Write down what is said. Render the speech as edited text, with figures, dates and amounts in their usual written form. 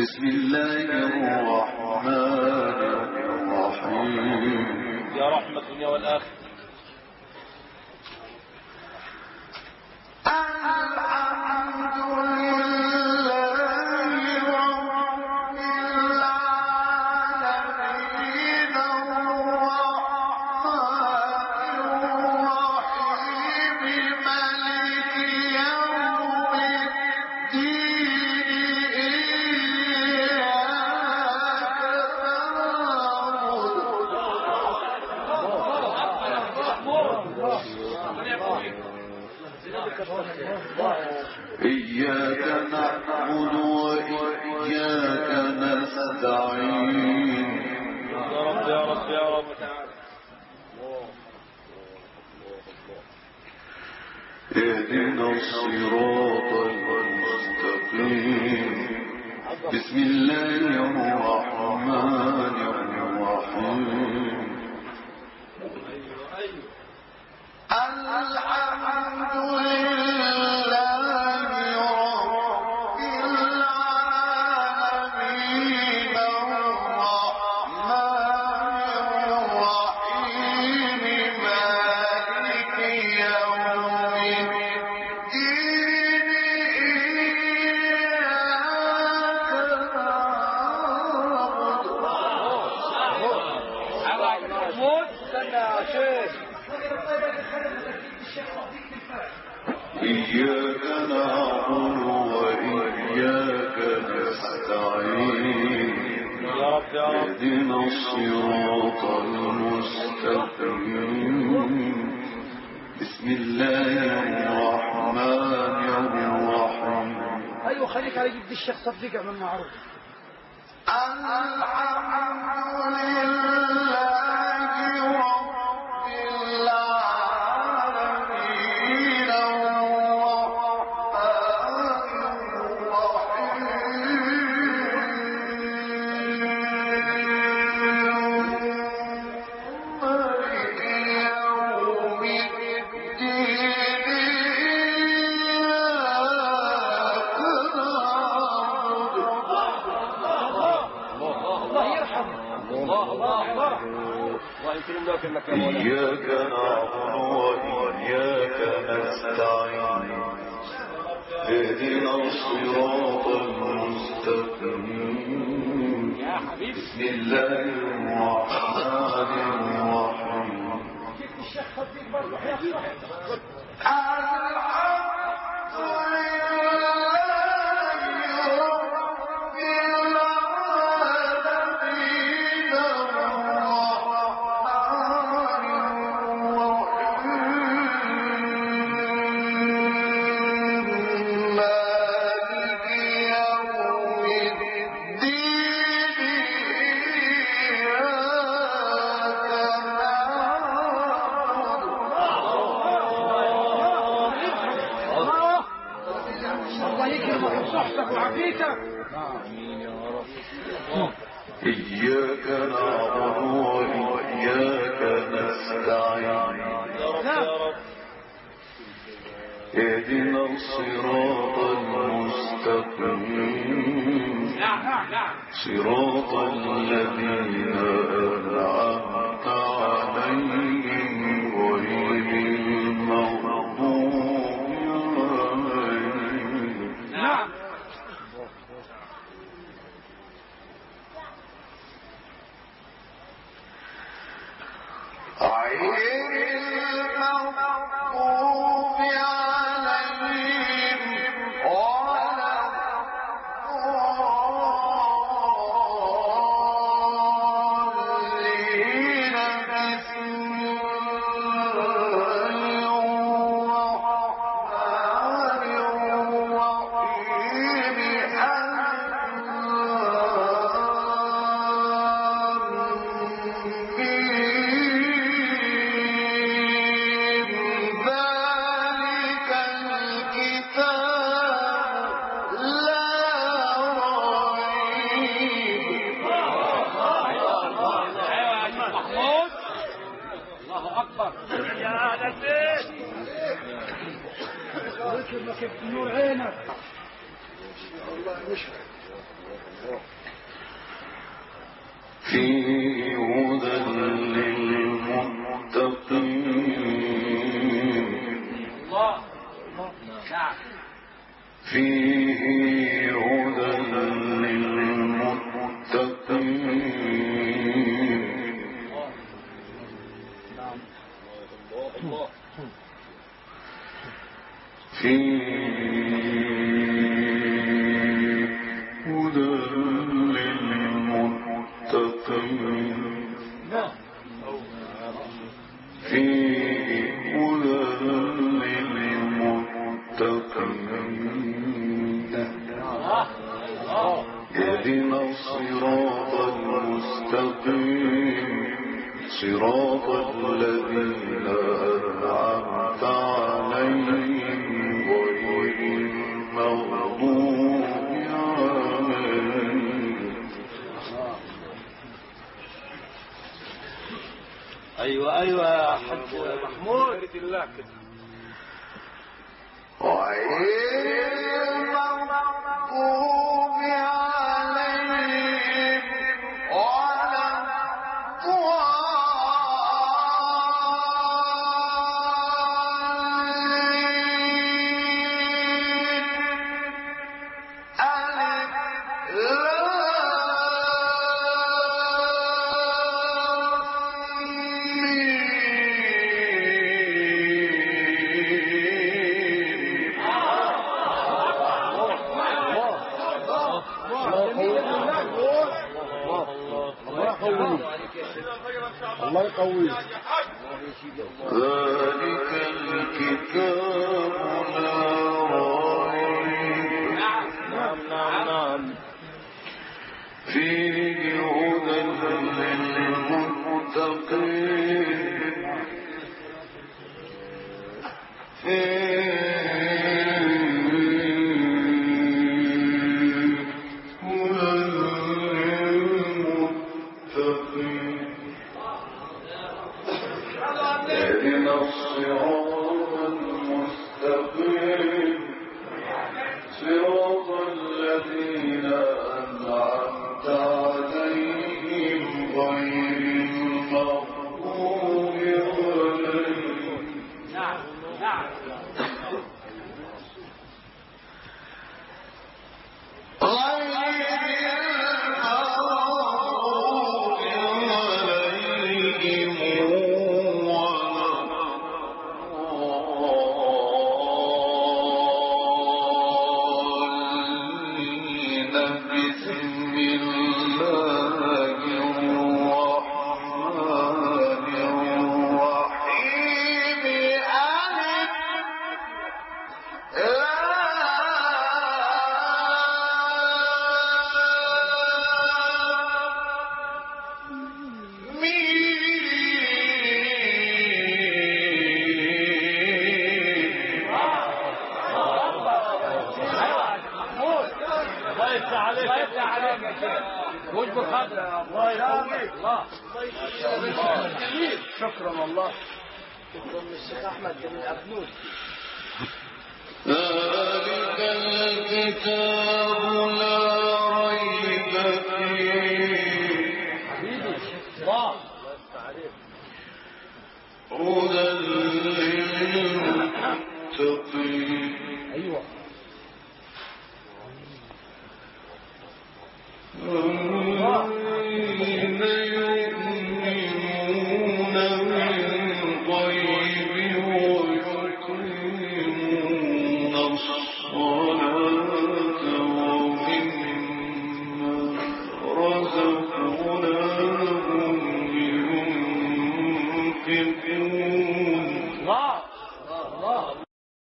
بسم الله الرحمن الرحيم. يا رحمة الدنيا والآخرة. إياك نعبد وإياك نستعين. يا رب يا رب يا رب. اهدنا الصراط المستقيم. بسم الله الرحمن الرحيم. الحمد لله رب العالمين الرحمن الرحيم مالك يوم الدين إياك نعبد وإياك نستعين. اهدنا الصراط المستقيم. بسم الله الرحمن الرحيم. ايوه خليك على جد الشيخ صديق من معروف. الحمد لله رب العالمين الرحمن الرحيم مالك يوم الدين إياك نعبد. الله يرحمه. إياك نعبد وإياك نستعين. اهدنا الصراط المستقيم. بسم الله الرحمن الرحيم. الشيخ صديق برضه حيصح. إياك نعبد وإياك نستعين. اهدنا الصراط المستقيم. صراط الذين أنعمت عليهم غير المغضوب عليهم. نور عينك. الله يشفيك. فيه هدى للمتقين فيه هدى للمتقين فيه هدى للمتقين فيه هدى للمتقين اهدنا الصراط المستقيم صراط الذين أنعمت عليهم غير المغضوب عليهم. ايوه ايوه يا حاج محمود. غير المغضوب عليهم ولا الله يقويك. ذلك الكتاب لا ريب نعم فيه هدى للمتقين اهدنا الصراط المستقيم صراط الذين أنعمت عليهم غير المغضوب عليهم. شكرا والله. شكرا للشيخ أحمد بن أبنود. ذلك الكتاب لا ريب فيه هدى للمتقين. أيوة.